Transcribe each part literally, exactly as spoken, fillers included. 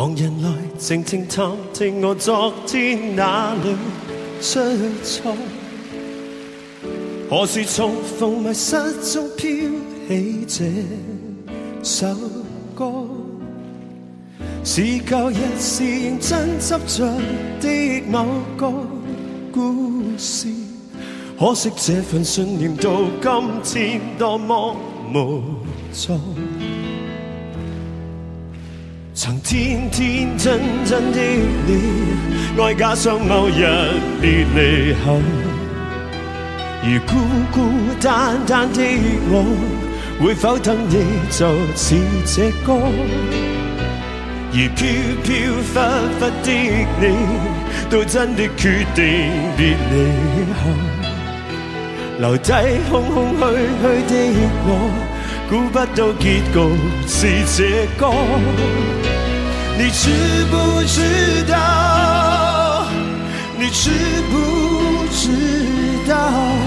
旁人來靜靜探聽我昨天哪裏出錯，何時重逢迷失中飄起這首歌，是舊日是認真執着的某個故事，可惜這份信念到今天多麼無助，曾天天真真的你，愛假想某日別離後，如孤孤單單的我，會否等你就似這歌，而飄飄忽忽的你，都真的決定別離後，留低空空虛虛的我，估不到結局是這歌。你知不知道？你知不知道？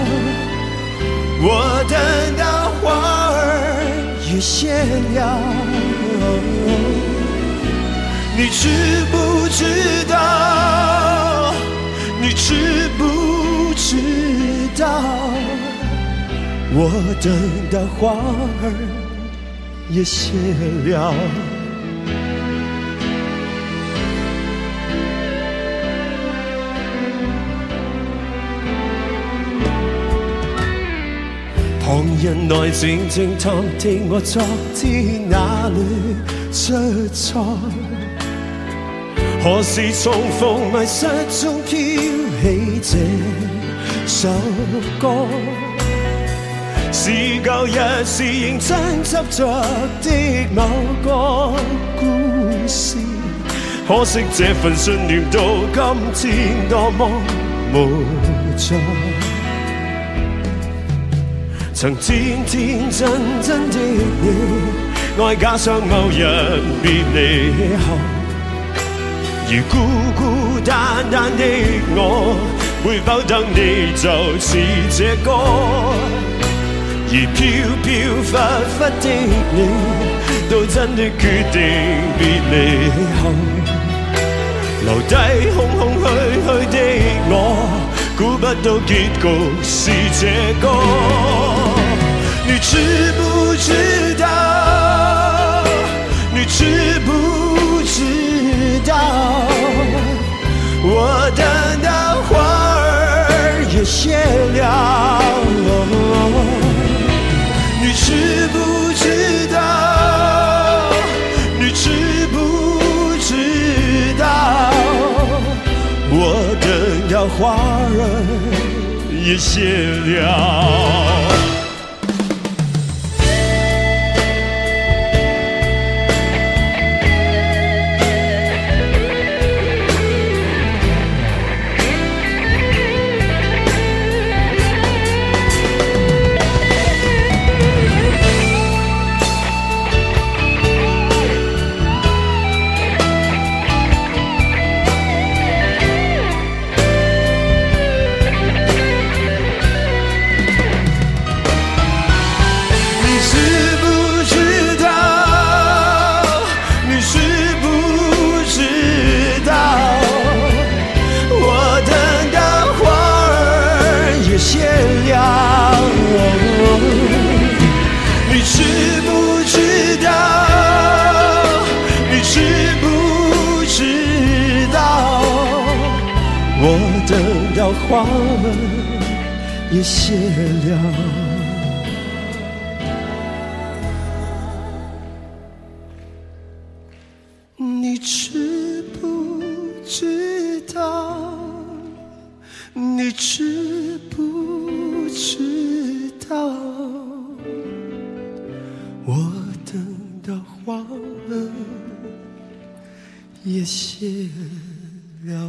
我等到花兒也謝了。你知不知道？你知不知道？我等到花兒也謝了。旁人來靜靜探聽我昨天哪裏出錯，何時重逢迷失中飄起這首歌，是舊日是認真執着的某個故事，可惜這份信念到今天多麼無助，曾天天真真的你，愛假想某日別離後，如孤孤單單的我，會否等你就似這歌，而飄飄忽忽的你，都真的決定別離後，留低空空虛虛的我，估不到結局是這歌。你知不知道？你知不知道？我等到花兒也謝了。你知不知道？你知不知道？我等到花兒也謝了。花儿也謝了，你知不知道？你知不知道？我等到花兒也謝了。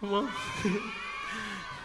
什么？